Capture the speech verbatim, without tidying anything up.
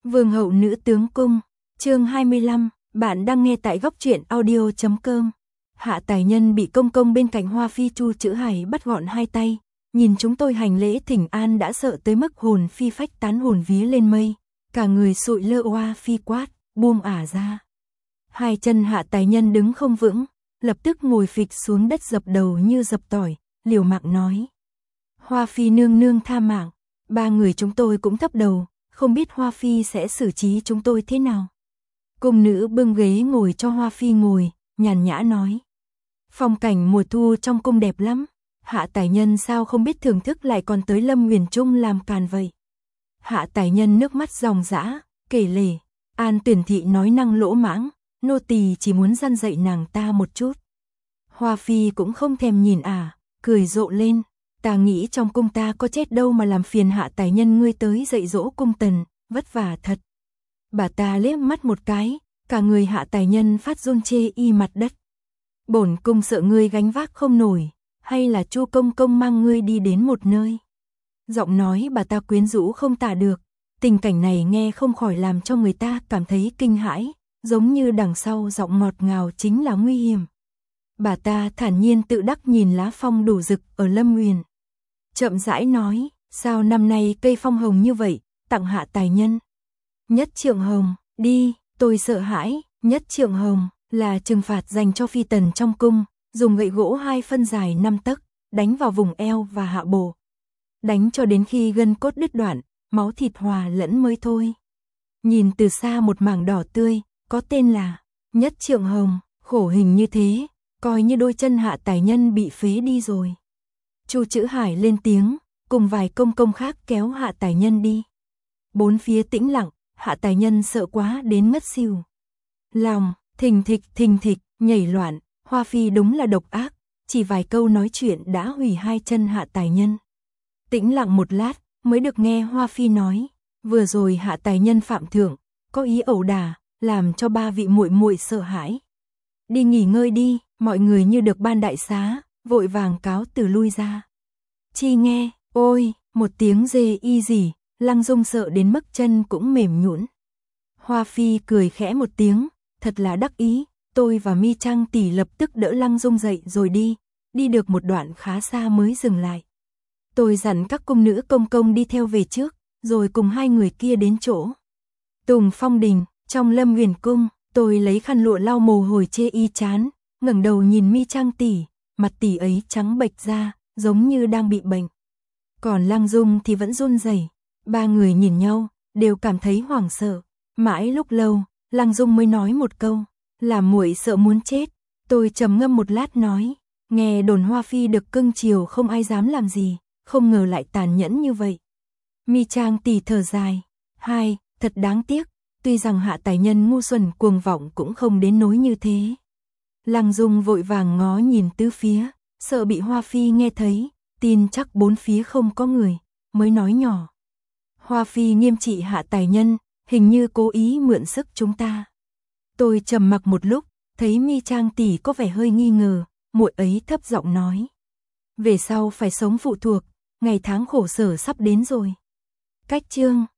Vương hậu nữ tướng cung, chương hai mươi lăm, bạn đang nghe tại góc truyện audio chấm com. Hạ Tài Nhân bị công công bên cạnh Hoa Phi Chu Chữ Hải bắt gọn hai tay, nhìn chúng tôi hành lễ thỉnh an đã sợ tới mức hồn phi phách tán, hồn vía lên mây, cả người sụi lơ. Hoa Phi quát, buông ả ra. Hai chân Hạ Tài Nhân đứng không vững, lập tức ngồi phịch xuống đất dập đầu như dập tỏi, liều mạng nói: Hoa Phi nương nương tha mạng. Ba người chúng tôi cũng thấp đầu, không biết Hoa Phi sẽ xử trí chúng tôi thế nào. Cung nữ bưng ghế ngồi cho Hoa Phi ngồi, nhàn nhã nói: phong cảnh mùa thu trong cung đẹp lắm. Hạ Tài Nhân sao không biết thưởng thức, lại còn tới Lâm Huyền Trung làm càn vậy. Hạ Tài Nhân nước mắt ròng rã, kể lể: An Tuyển thị nói năng lỗ mãng, nô tỳ chỉ muốn răn dạy nàng ta một chút. Hoa Phi cũng không thèm nhìn ả, à, cười rộ lên: ta nghĩ trong cung ta có chết đâu mà làm phiền Hạ Tài Nhân ngươi tới dạy dỗ cung tần, vất vả thật. Bà ta liếc mắt một cái, cả người Hạ Tài Nhân phát run chê y mặt đất. Bổn cung sợ ngươi gánh vác không nổi, hay là Chu công công mang ngươi đi đến một nơi. Giọng nói bà ta quyến rũ không tả được, tình cảnh này nghe không khỏi làm cho người ta cảm thấy kinh hãi, giống như đằng sau giọng ngọt ngào chính là nguy hiểm. Bà ta thản nhiên tự đắc nhìn lá phong đủ rực ở Lâm Huyền, chậm rãi nói: sao năm nay cây phong hồng như vậy, tặng Hạ Tài Nhân. Nhất trượng hồng, đi. Tôi sợ hãi. Nhất trượng hồng là trừng phạt dành cho phi tần trong cung, dùng gậy gỗ hai phân dài năm tấc, đánh vào vùng eo và hạ bộ, đánh cho đến khi gân cốt đứt đoạn, máu thịt hòa lẫn mới thôi. Nhìn từ xa một mảng đỏ tươi, có tên là Nhất trượng hồng, khổ hình như thế, coi như đôi chân Hạ Tài Nhân bị phế đi rồi. Chu Chữ Hải lên tiếng, cùng vài công công khác kéo Hạ Tài Nhân đi. Bốn phía tĩnh lặng, Hạ Tài Nhân sợ quá đến ngất xỉu. Lòng thình thịch thình thịch nhảy loạn. Hoa Phi đúng là độc ác, chỉ vài câu nói chuyện đã hủy hai chân Hạ Tài Nhân. Tĩnh lặng một lát mới được nghe Hoa Phi nói: vừa rồi Hạ Tài Nhân phạm thượng, có ý ẩu đả, làm cho ba vị muội muội sợ hãi. Đi nghỉ ngơi đi. Mọi người như được ban đại xá, vội vàng cáo từ lui ra. Chi nghe, ôi, một tiếng dê y gì, Lăng Dung sợ đến mức chân cũng mềm nhũn. Hoa Phi cười khẽ một tiếng, thật là đắc ý. Tôi và Mi Trang tỷ lập tức đỡ Lăng Dung dậy rồi đi, đi được một đoạn khá xa mới dừng lại. Tôi dặn các cung nữ công công đi theo về trước, rồi cùng hai người kia đến chỗ Tùng Phong Đình, trong Lâm Huyền Cung. Tôi lấy khăn lụa lau mồ hôi chê y chán, ngẩng đầu nhìn Mi Trang tỷ, mặt tỷ ấy trắng bệch ra, giống như đang bị bệnh. Còn Lăng Dung thì vẫn run rẩy. Ba người nhìn nhau, đều cảm thấy hoảng sợ. Mãi lúc lâu, Lăng Dung mới nói một câu: làm muội sợ muốn chết. Tôi trầm ngâm một lát nói: nghe đồn Hoa Phi được cưng chiều không ai dám làm gì, không ngờ lại tàn nhẫn như vậy. Mi Trang tỷ thở dài: hai, thật đáng tiếc, tuy rằng Hạ Tài Nhân ngu xuẩn cuồng vọng cũng không đến nỗi như thế. Lăng Dung vội vàng ngó nhìn tứ phía, sợ bị Hoa Phi nghe thấy, tin chắc bốn phía không có người, mới nói nhỏ: Hoa Phi nghiêm trị Hạ Tài Nhân, hình như cố ý mượn sức chúng ta. Tôi trầm mặc một lúc, thấy Mi Trang tỷ có vẻ hơi nghi ngờ, muội ấy thấp giọng nói: về sau phải sống phụ thuộc, ngày tháng khổ sở sắp đến rồi. Cách chương